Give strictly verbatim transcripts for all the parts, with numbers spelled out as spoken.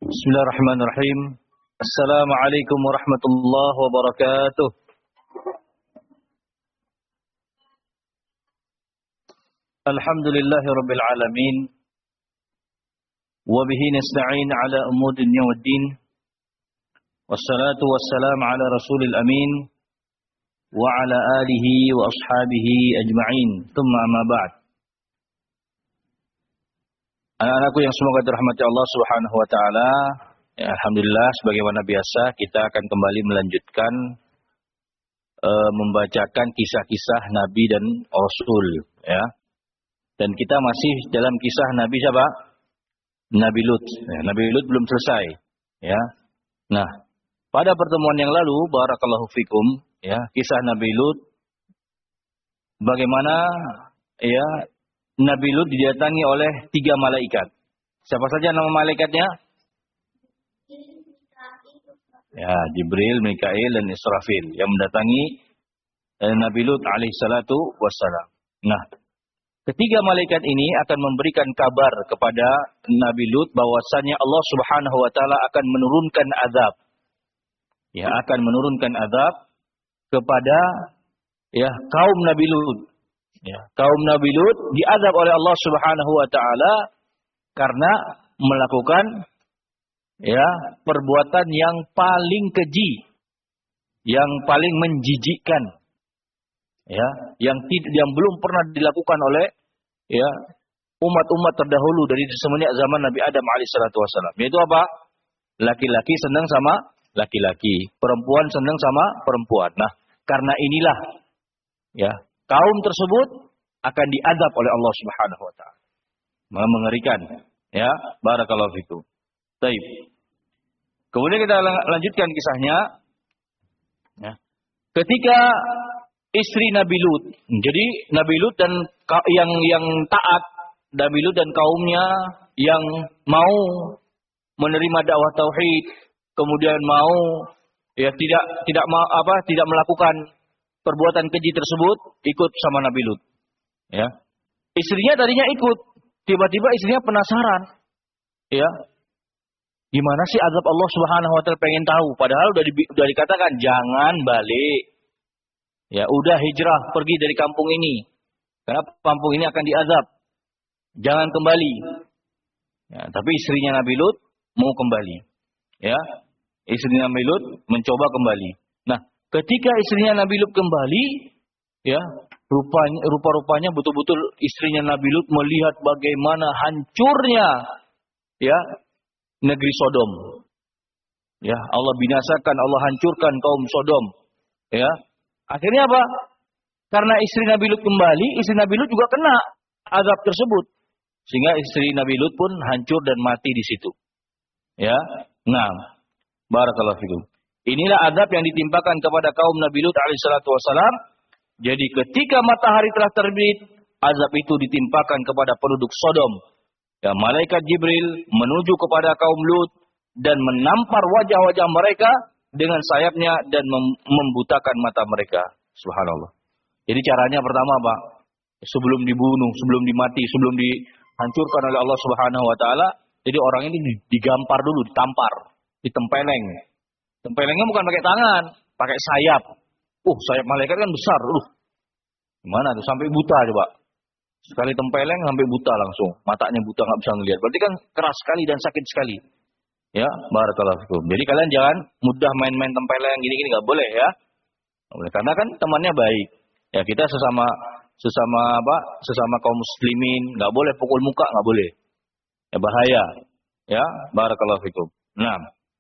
Bismillahirrahmanirrahim. Assalamualaikum warahmatullahi wabarakatuh. Alhamdulillahirabbil alamin. Wa bihi nasta'in ala umuri dunya waddin. Wassalatu wassalamu ala rasulil amin wa ala alihi wa ashabihi ajma'in. Tsumma amma ba'd. Anak-anakku yang semoga dirahmati Allah Subhanahu wa taala, ya, alhamdulillah sebagaimana biasa kita akan kembali melanjutkan uh, membacakan kisah-kisah nabi dan rasul, ya. Dan kita masih dalam kisah Nabi siapa? Nabi Lut. Ya, Nabi Lut belum selesai, ya. Nah, pada pertemuan yang lalu barakallahu fikum, ya, kisah Nabi Lut bagaimana ya Nabi Lut didatangi oleh tiga malaikat. Siapa saja nama malaikatnya? Ya, Jibril, Mikail, dan Israfil yang mendatangi eh, Nabi Lut alaihissalatu wassalam. Nah, ketiga malaikat ini akan memberikan kabar kepada Nabi Lut bahwasanya Allah Subhanahu wa taala akan menurunkan azab. Ya, akan menurunkan azab kepada ya kaum Nabi Lut. Ya, kaum Nabi Lut diazab oleh Allah Subhanahu wa taala karena melakukan ya perbuatan yang paling keji, yang paling menjijikkan. Ya, yang tidak yang belum pernah dilakukan oleh ya umat-umat terdahulu dari semenjak zaman Nabi Adam alaihissalatu wassalam. Yaitu apa? Laki-laki senang sama laki-laki, perempuan senang sama perempuan. Nah, karena inilah ya kaum tersebut akan diazab oleh Allah Subhanahu wa taala. Mengerikan, ya. Barakallahu fikum. Baik. Kemudian kita lanjutkan kisahnya. Ya. Ketika istri Nabi Lut, jadi Nabi Lut dan yang yang taat, Nabi Lut dan kaumnya yang mau menerima dakwah tauhid, kemudian mau ya tidak tidak mau apa tidak melakukan perbuatan keji tersebut, ikut sama Nabi Lut. Ya. Istrinya tadinya ikut, tiba-tiba istrinya penasaran. Ya. Gimana sih azab Allah Subhanahu wa taala, pengen tahu, padahal udah di, udah dikatakan jangan balik. Ya, udah hijrah pergi dari kampung ini. Karena kampung ini akan diazab. Jangan kembali. Ya, tapi istrinya Nabi Lut mau kembali. Ya. Istrinya Nabi Lut mencoba kembali. Nah, ketika istrinya Nabi Lut kembali, ya, rupanya rupa-rupanya betul-betul istrinya Nabi Lut melihat bagaimana hancurnya ya negeri Sodom. Ya, Allah binasakan, Allah hancurkan kaum Sodom. Ya. Akhirnya apa? Karena istri Nabi Lut kembali, istri Nabi Lut juga kena azab tersebut. Sehingga istri Nabi Lut pun hancur dan mati di situ. Ya. Nah, barakallahu fikum. Inilah azab yang ditimpakan kepada kaum Nabi Lut alaihissalatu wassalam. Jadi ketika matahari telah terbit, azab itu ditimpakan kepada penduduk Sodom. Ya, malaikat Jibril menuju kepada kaum Lut dan menampar wajah-wajah mereka dengan sayapnya dan mem- membutakan mata mereka. Subhanallah. Jadi caranya pertama apa? Sebelum dibunuh, sebelum dimati, sebelum dihancurkan oleh Allah Subhanahu wa taala, jadi orang ini digampar dulu, ditampar, ditempeleng. Tempelengnya bukan pakai tangan, pakai sayap. Uh, sayap malaikat kan besar. Uh, gimana tuh? Sampai buta coba. Sekali tempeleng sampai buta langsung. Matanya buta, nggak bisa ngelihat. Berarti kan keras sekali dan sakit sekali. Ya, barakallahu fikum. Jadi kalian jangan mudah main-main tempeleng gini-gini, nggak boleh ya. Nggak boleh. Karena kan temannya baik. Ya, kita sesama sesama apa? Sesama kaum muslimin, nggak boleh pukul muka, nggak boleh. Ya, bahaya. Ya, barakallahu fikum. Nah,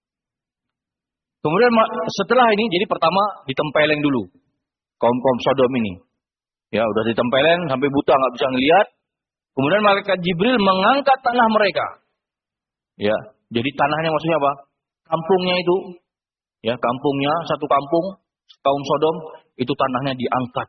kemudian setelah ini, jadi pertama ditempeleng dulu kaum-kaum Sodom ini. Ya, udah ditempeleng sampai buta, nggak bisa ngelihat. Kemudian malaikat Jibril mengangkat tanah mereka. Ya, jadi tanahnya maksudnya apa? Kampungnya itu, ya kampungnya satu kampung kaum Sodom itu tanahnya diangkat.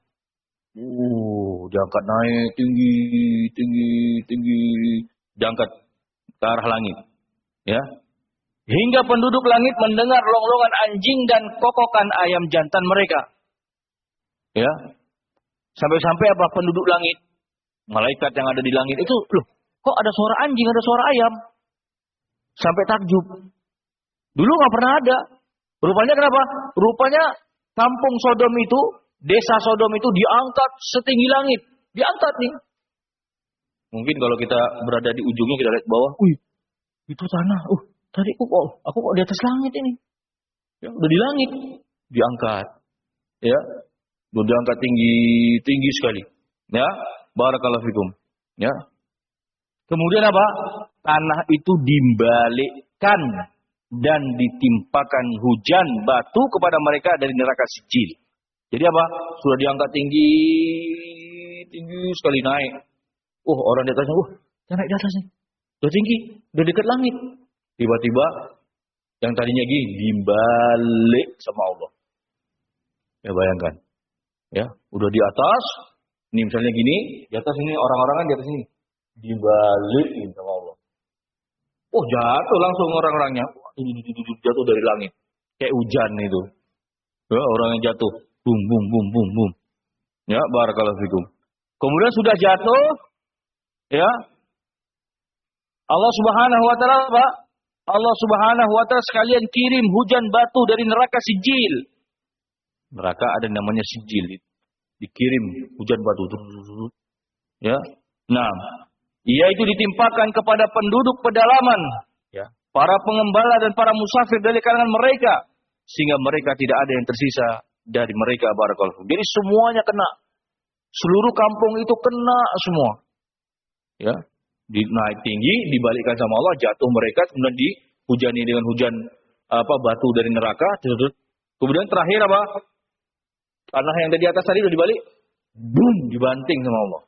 Uh, diangkat naik tinggi, tinggi, tinggi, diangkat ke arah langit. Ya. Hingga penduduk langit mendengar longlongan anjing dan kokokan ayam jantan mereka. Ya. Sampai-sampai apa penduduk langit? Malaikat yang ada di langit itu, loh, kok ada suara anjing, ada suara ayam? Sampai takjub. Dulu nggak pernah ada. Rupanya kenapa? Rupanya kampung Sodom itu, desa Sodom itu diangkat setinggi langit. Diangkat nih. Mungkin kalau kita berada di ujungnya, kita lihat bawah. Wih, itu tanah. Uh, tadi aku kok, aku kok di atas langit ini. Ya, udah di langit. Diangkat. Ya, udah diangkat tinggi, tinggi sekali. Ya, barakallahu fikum. Ya. Kemudian apa? Tanah itu dimbalikkan dan ditimpakan hujan batu kepada mereka dari neraka Sijil. Jadi apa? Sudah diangkat tinggi, tinggi sekali naik. Oh, orang di atasnya, oh, naik di atasnya. Udah tinggi, udah dekat langit. Tiba-tiba yang tadinya gini dibalik sama Allah. Ya bayangkan. Ya, udah di atas. Ini misalnya gini, di atas ini orang-orang kan di atas ini. Dibalikin sama Allah. Oh, jatuh langsung orang-orangnya. Jatuh dari langit. Kayak hujan itu. Ya, orang yang jatuh. Bum, bum, bum, bum, bum. Ya, barakallahu fikum. Kemudian sudah jatuh. Ya. Allah subhanahu wa ta'ala apa? Allah subhanahu wa ta'ala sekalian kirim hujan batu dari neraka Sijil. Neraka ada namanya Sijil. Dikirim hujan batu. Ya. Nah. Ia itu ditimpakan kepada penduduk pedalaman. Ya. Para pengembala dan para musafir dari kalangan mereka. Sehingga mereka tidak ada yang tersisa dari mereka. Barakallahu. Jadi semuanya kena. Seluruh kampung itu kena semua. Ya. Di, naik tinggi, dibalikkan sama Allah, jatuh mereka, kemudian dihujani dengan hujan apa batu dari neraka. Kemudian terakhir apa? Tanah yang dari atas tadi sudah dibalik, boom, dibanting sama Allah.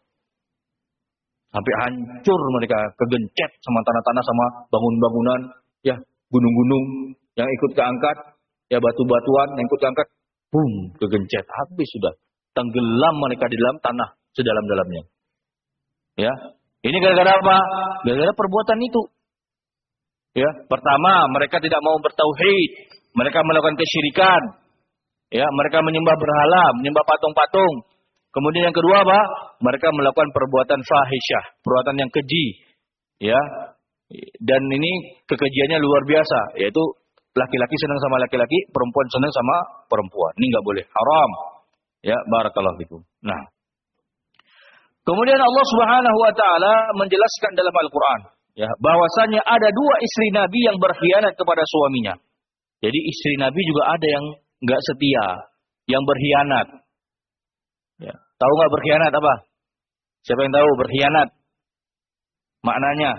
Sampai hancur mereka, kegencet sama tanah-tanah, sama bangun-bangunan, ya gunung-gunung yang ikut keangkat, ya batu-batuan yang ikut keangkat, boom, kegencet, habis sudah. Tenggelam mereka di dalam tanah sedalam-dalamnya. Ya. Ini gara-gara apa? Gara-gara perbuatan itu. Ya, pertama, mereka tidak mau bertauhid, mereka melakukan kesyirikan. Ya, mereka menyembah berhala, menyembah patung-patung. Kemudian yang kedua apa? Mereka melakukan perbuatan fahisyah, perbuatan yang keji. Ya. Dan ini kekejiannya luar biasa, yaitu laki-laki senang sama laki-laki, perempuan senang sama perempuan. Ini enggak boleh, haram. Ya, barakallahu fikum. Nah, kemudian Allah Subhanahu wa taala menjelaskan dalam Al-Qur'an, ya, bahwasanya ada dua istri Nabi yang berkhianat kepada suaminya. Jadi istri Nabi juga ada yang enggak setia, yang berkhianat. Ya, tahu enggak berkhianat apa? Siapa yang tahu berkhianat? Maknanya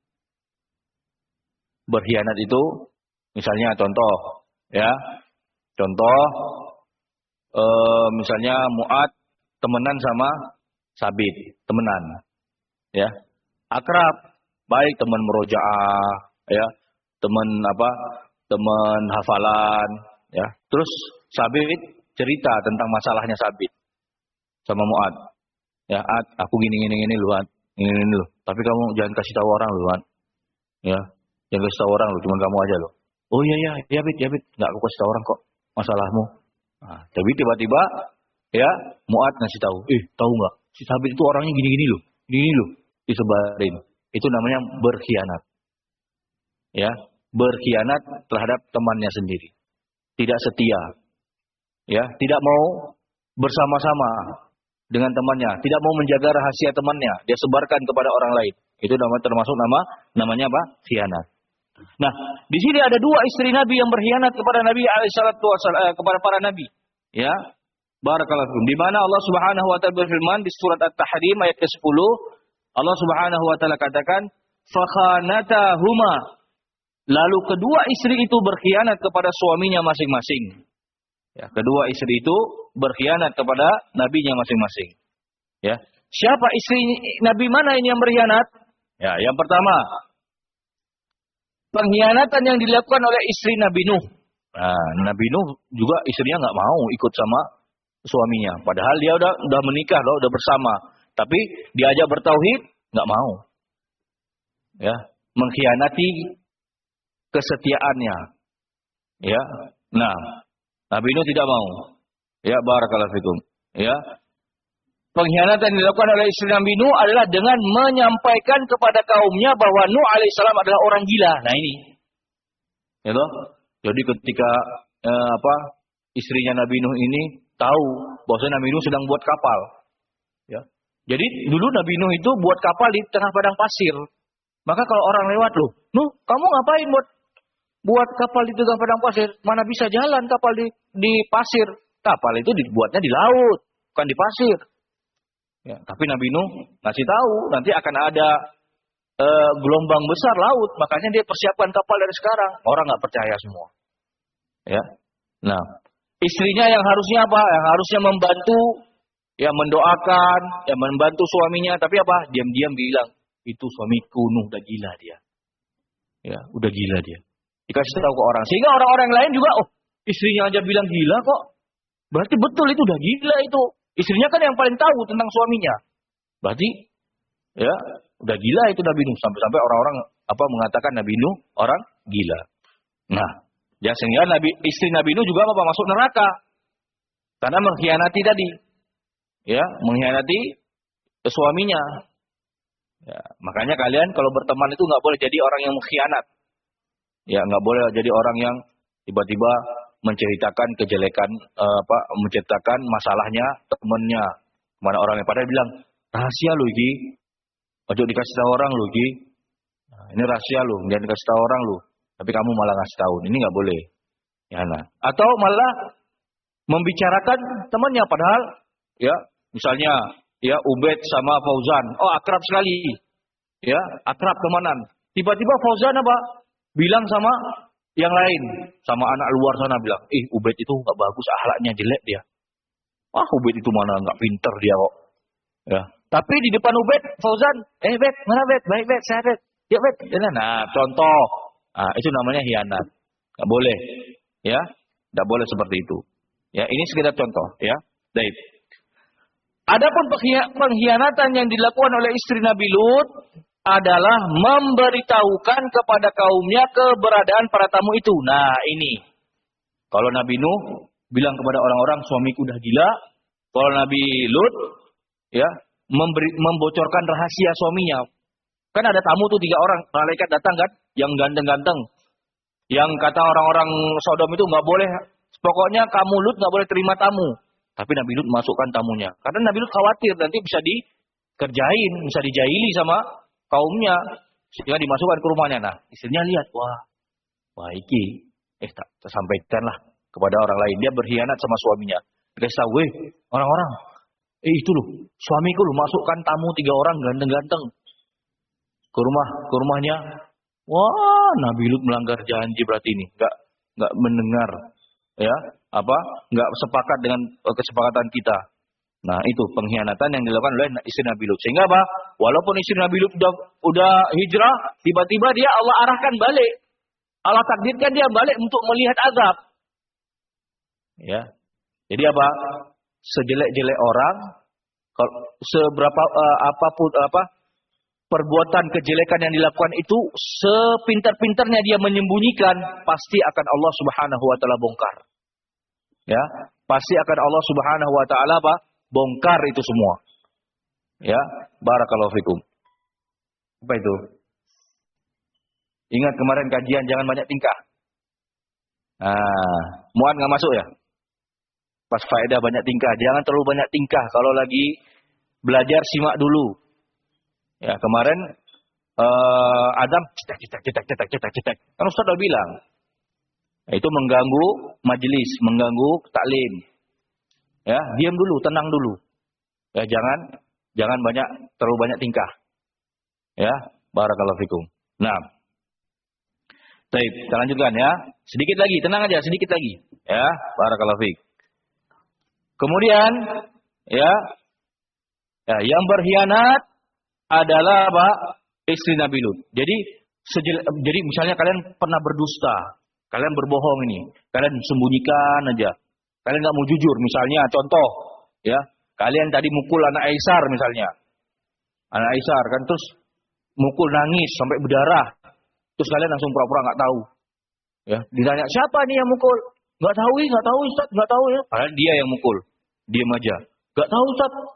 berkhianat itu misalnya contoh, ya. Contoh eh, misalnya Mu'ad temenan sama Sabit, temenan. Ya. Akrab, baik teman murojaah, ya. Teman apa? Teman hafalan, ya. Terus Sabit cerita tentang masalahnya Sabit sama Mu'ad. Ya, Ad, aku gini gini gini lu, Ad. Gini gini lu. Tapi kamu jangan kasih tahu orang lu, Ad. Ya. Jangan kasih tahu orang lu, cuma kamu aja lu. Oh iya iya, ya Bit, ya Bit. Enggak aku kasih tahu orang kok masalahmu. Nah, tapi tiba-tiba ya, Mu'ad ngasih tahu. Eh, tahu enggak? Si Sabit itu orangnya gini-gini loh. Gini loh. Disebarin. Itu namanya berkhianat. Ya, berkhianat terhadap temannya sendiri. Tidak setia. Ya, tidak mau bersama-sama dengan temannya, tidak mau menjaga rahasia temannya, dia sebarkan kepada orang lain. Itu nama termasuk nama namanya apa? Khianat. Nah, di sini ada dua istri Nabi yang berkhianat kepada Nabi alaihissalatu wassalam, kepada para nabi. Ya. Barakallahu fikum. Di mana Allah Subhanahu wa taala berfirman di surat At-Tahrim ayat ke sepuluh, Allah Subhanahu wa taala katakan, "Fakhanatahuma." Lalu kedua istri itu berkhianat kepada suaminya masing-masing. Ya, kedua istri itu berkhianat kepada nabinya masing-masing. Ya. Siapa istri Nabi mana ini yang berkhianat? Ya, yang pertama, pengkhianatan yang dilakukan oleh istri Nabi Nuh. Nah, Nabi Nuh juga istrinya nggak mau ikut sama suaminya. Padahal dia udah udah menikah loh, udah bersama. Tapi diajak bertauhid, nggak mau. Ya, mengkhianati kesetiaannya. Ya, nah, Nabi Nuh tidak mau. Ya, barakallahu fikum. Ya. pengkhianatan yang dilakukan oleh istri Nabi Nuh adalah dengan menyampaikan kepada kaumnya bahwa Nuh alaihissalam adalah orang gila. Nah ini, ya toh? Jadi ketika eh, apa istrinya Nabi Nuh ini tahu bahwa Nabi Nuh sedang buat kapal, ya. Jadi dulu Nabi Nuh itu buat kapal di tengah padang pasir. Maka kalau orang lewat, loh, Nuh, kamu ngapain buat buat kapal di tengah padang pasir? Mana bisa jalan kapal di di pasir? Kapal itu dibuatnya di laut, bukan di pasir. Ya, tapi Nabi Nuh ngasih tahu nanti akan ada e, gelombang besar laut, makanya dia persiapkan kapal dari sekarang. Orang nggak percaya semua. Ya, nah istrinya yang harusnya apa? Yang harusnya membantu, ya mendoakan, ya membantu suaminya, tapi apa? Diam-diam bilang itu suamiku Nuh udah gila dia. Ya, udah gila dia. Dikasih tahu ke orang, sehingga orang-orang lain juga, oh istrinya aja bilang gila kok, berarti betul itu udah gila itu. Istrinya kan yang paling tahu tentang suaminya. Berarti ya udah gila itu Nabi Nuh. Sampai-sampai orang-orang apa mengatakan Nabi Nuh orang gila. Nah, ya sehingga Nabi istri Nabi Nuh juga apa masuk neraka. Karena mengkhianati tadi. Ya, mengkhianati suaminya. Ya, makanya kalian kalau berteman itu nggak boleh jadi orang yang mengkhianat. Ya, nggak boleh jadi orang yang tiba-tiba menceritakan kejelekan, uh, apa, menceritakan masalahnya temannya. Mana orang yang pada bilang, rahasia lu Gi. Ojo dikasih tahu orang lu Gi. Nah, ini rahasia lu, jangan dikasih tahu orang lu. Tapi kamu malah ngasih tahu, ini nggak boleh. Ya, nah. Atau malah membicarakan temannya, padahal, ya, misalnya, ya Ubed sama Fauzan, oh akrab sekali, ya, akrab temanan. Tiba-tiba Fauzan apa? Bilang sama yang lain, sama anak luar sana bilang, eh Ubed itu nggak bagus, akhlaknya jelek dia. Wah Ubed itu mana nggak pinter dia kok. Ya. Tapi di depan Ubed, Fauzan, eh Bet, mana Bet, baik Bet, sehat Bet, ya Bet. Nah contoh, nah, itu namanya hianat, nggak boleh, ya, nggak boleh seperti itu. Ya ini sekedar contoh, ya. Baik. Adapun pengkhianatan yang dilakukan oleh istri Nabi Lut adalah memberitahukan kepada kaumnya keberadaan para tamu itu. Nah ini, kalau Nabi Nuh bilang kepada orang-orang suamiku udah gila, kalau Nabi Lut ya memberi, membocorkan rahasia suaminya. Kan ada tamu tuh tiga orang, malaikat datang kan, yang ganteng-ganteng, yang kata orang-orang Sodom itu nggak boleh, pokoknya kamu Lut nggak boleh terima tamu. Tapi Nabi Lut masukkan tamunya, karena Nabi Lut khawatir nanti bisa dikerjain, bisa dijaili sama kaumnya, sehingga dimasukkan ke rumahnya. Nah, istrinya lihat, wah, wah iki, eh tak tersampaikanlah kepada orang lain. Dia berkhianat sama suaminya. Dikasih tahu, weh, orang-orang, eh itu loh, suamiku loh masukkan tamu tiga orang ganteng-ganteng ke rumah, ke rumahnya. Wah, Nabi Lut melanggar janji berarti ini, nggak nggak mendengar, ya, apa, nggak sepakat dengan kesepakatan kita. Nah itu pengkhianatan yang dilakukan oleh istri Nabi Lut. Sehingga apa? Walaupun istri Nabi Lut udah, udah hijrah, tiba-tiba dia Allah arahkan balik. Allah takdirkan dia balik untuk melihat azab. Ya. Jadi apa? Sejelek-jelek orang, kalau seberapa uh, apapun apa perbuatan kejelekan yang dilakukan itu, sepintar-pintarnya dia menyembunyikan, pasti akan Allah Subhanahu wa taala bongkar. Ya, pasti akan Allah Subhanahu wa taala apa? Bongkar itu semua. Ya, barakallahu fikum. Apa itu? Ingat kemarin kajian jangan banyak tingkah. Nah, muat nggak masuk ya? Pas faedah banyak tingkah, jangan terlalu banyak tingkah. Kalau lagi belajar simak dulu. Ya, kemarin uh, Adam cetak cetak cetak cetak cetak cetak. Kan Ustaz udah bilang. Nah, itu mengganggu majelis, mengganggu taklim. Ya, diam dulu, tenang dulu. Ya, jangan jangan banyak terlalu banyak tingkah. Ya, barakallahu fikum. Nah. Baik, kita lanjutkan ya. Sedikit lagi, tenang aja, sedikit lagi. Ya, barakallahu fik. Kemudian, ya, ya yang berkhianat adalah apa? Istri Nabi Lut. Jadi, sejel, jadi misalnya kalian pernah berdusta, kalian berbohong ini, kalian sembunyikan aja. Kalian nggak mau jujur, misalnya contoh, ya, kalian tadi mukul anak Aisar misalnya, anak Aisar kan terus mukul nangis sampai berdarah, terus kalian langsung pura-pura nggak tahu, ya, ditanya siapa nih yang mukul, nggak tahu, nggak tahu Ustaz, nggak tahu ya, padahal dia yang mukul, diam aja, nggak tahu Ustaz,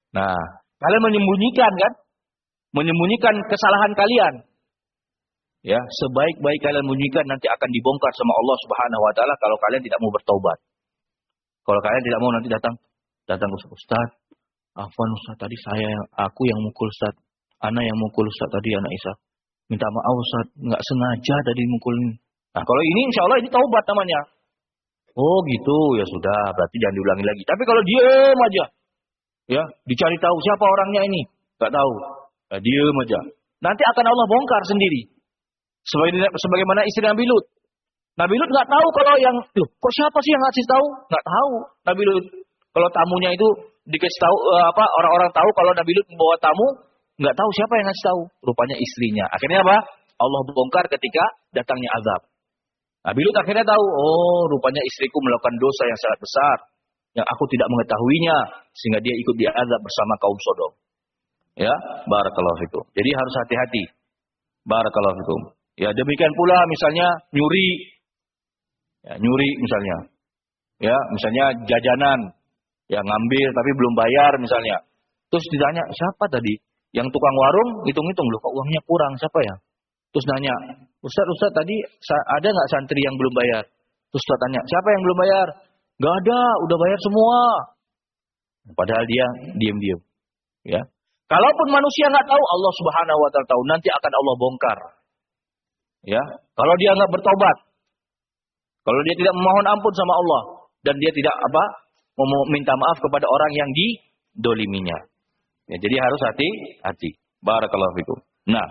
Nah, kalian menyembunyikan kan? Menyembunyikan kesalahan kalian. Ya, sebaik-baik kalian menyembunyikan nanti akan dibongkar sama Allah Subhanahu wa taala kalau kalian tidak mau bertaubat. Kalau kalian tidak mau nanti datang datang ke Ustaz. Afwan Ustaz, tadi saya aku yang mukul Ustaz. Ana yang mukul Ustaz tadi, anak Isa. Minta maaf Ustaz, enggak sengaja tadi mukulin. Nah, kalau ini insya Allah ini taubat namanya. Oh gitu, ya sudah, berarti jangan diulangi lagi. Tapi kalau diem aja, ya, dicari tahu siapa orangnya ini, enggak tahu. Ya, diem aja. Nanti akan Allah bongkar sendiri. Sebagaimana istri Nabi Lut. Nabi Lut enggak tahu kalau yang, loh, kok siapa sih yang ngasih tahu? Enggak tahu. Nabi Lut, kalau tamunya itu dikasih tahu apa, orang-orang tahu kalau Nabi Lut membawa tamu, enggak tahu siapa yang ngasih tahu. Rupanya istrinya. Akhirnya apa? Allah bongkar ketika datangnya azab. Nabi Lut akhirnya tahu, oh rupanya istriku melakukan dosa yang sangat besar. Yang aku tidak mengetahuinya. Sehingga dia ikut diazab bersama kaum Sodom. Ya, barakallahu fikum. Jadi harus hati-hati. Barakallahu fikum. Ya, demikian pula misalnya nyuri. Ya, nyuri misalnya. Ya, misalnya jajanan. Ya, ngambil tapi belum bayar misalnya. Terus ditanya, siapa tadi? Yang tukang warung, hitung-hitung, loh kok uangnya kurang, siapa ya? Terus nanya, Ustaz, Ustaz tadi ada nggak santri yang belum bayar? Terus Ustaz tanya, siapa yang belum bayar? Nggak ada, udah bayar semua. Padahal dia diam-diam. Ya, kalaupun manusia nggak tahu, Allah Subhanahu Wa Taala tahu. Nanti akan Allah bongkar. Ya, kalau dia nggak bertobat, kalau dia tidak memohon ampun sama Allah dan dia tidak apa, meminta maaf kepada orang yang didoliminya. Ya, jadi harus hati-hati. Barakallahu fikum. Nah.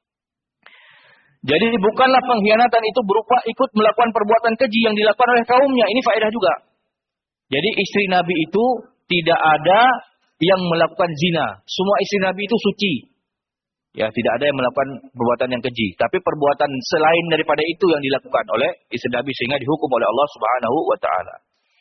Jadi bukanlah pengkhianatan itu berupa ikut melakukan perbuatan keji yang dilakukan oleh kaumnya. Ini faedah juga. Jadi istri Nabi itu tidak ada yang melakukan zina. Semua istri Nabi itu suci. Ya, tidak ada yang melakukan perbuatan yang keji. Tapi perbuatan selain daripada itu yang dilakukan oleh istri Nabi sehingga dihukum oleh Allah Subhanahu wa taala.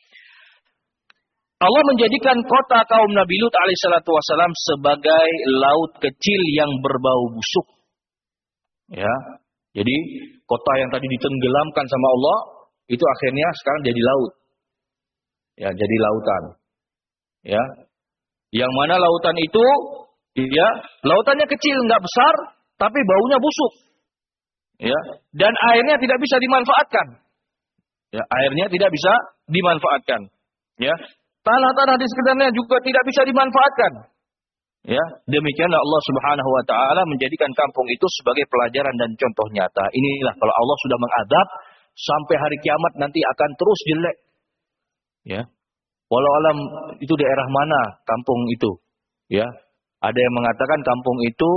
Allah menjadikan kota kaum Nabi Lut alaihissalatu wassalam sebagai laut kecil yang berbau busuk. Ya. Jadi kota yang tadi ditenggelamkan sama Allah itu akhirnya sekarang jadi laut. Ya, jadi lautan. Ya. Yang mana lautan itu ya, lautannya kecil enggak besar tapi baunya busuk. Ya, dan airnya tidak bisa dimanfaatkan. Ya, airnya tidak bisa dimanfaatkan. Ya. Tanah-tanah di sekitarnya juga tidak bisa dimanfaatkan. Ya, demikianlah Allah Subhanahu wa taala menjadikan kampung itu sebagai pelajaran dan contoh nyata. Inilah kalau Allah sudah mengadab sampai hari kiamat nanti akan terus jelek. Ya. Walau alam itu daerah mana kampung itu. Ya. Ada yang mengatakan kampung itu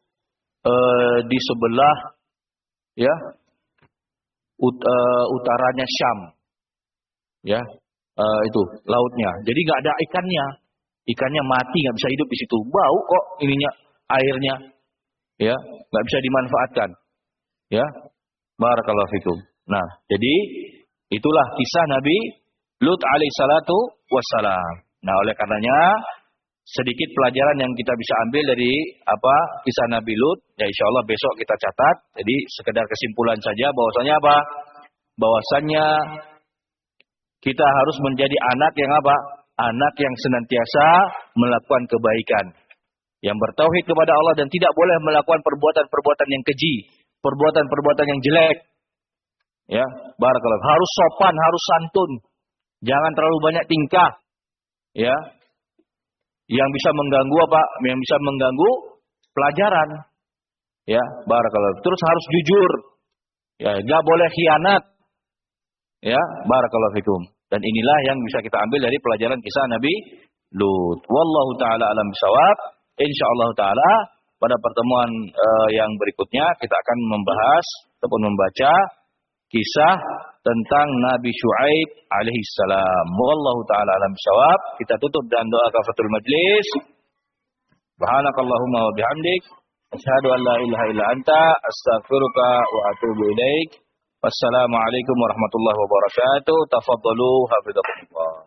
eh, di sebelah ya ut, uh, utaranya Syam. Ya. Uh, itu lautnya. Jadi nggak ada ikannya. Ikannya mati, nggak bisa hidup di situ. Bau kok ininya, airnya, ya, nggak bisa dimanfaatkan, ya. Barakallahu fikum. Nah, jadi itulah kisah Nabi Lut alaihissalatu wassalam. Nah, oleh karenanya sedikit pelajaran yang kita bisa ambil dari apa kisah Nabi Lut. Ya, insya Allah besok kita catat. Jadi sekedar kesimpulan saja, bahwasanya apa? Bahwasanya kita harus menjadi anak yang apa? Anak yang senantiasa melakukan kebaikan. Yang bertauhid kepada Allah dan tidak boleh melakukan perbuatan-perbuatan yang keji. Perbuatan-perbuatan yang jelek. Ya, barakallahu. Harus sopan, harus santun. Jangan terlalu banyak tingkah. Ya. Yang bisa mengganggu apa? Yang bisa mengganggu pelajaran. Ya, barakallahu. Terus harus jujur. Ya, enggak boleh khianat. Ya, barakallahu fikum. Dan inilah yang bisa kita ambil dari pelajaran kisah Nabi Lut. Wallahu taala alam bisawab. Insyaallah taala pada pertemuan uh, yang berikutnya kita akan membahas ataupun membaca kisah tentang Nabi Syuaib alaihi salam. Wallahu taala alam bisawab. Kita tutup dengan doa kafaratul majlis. Subhanakallahumma wa bihamdik asyhadu an la ilaha illa anta astaghfiruka wa atubu ilaik. Wassalamualaikum warahmatullahi wabarakatuh. Tafadhalu hafizakumullah.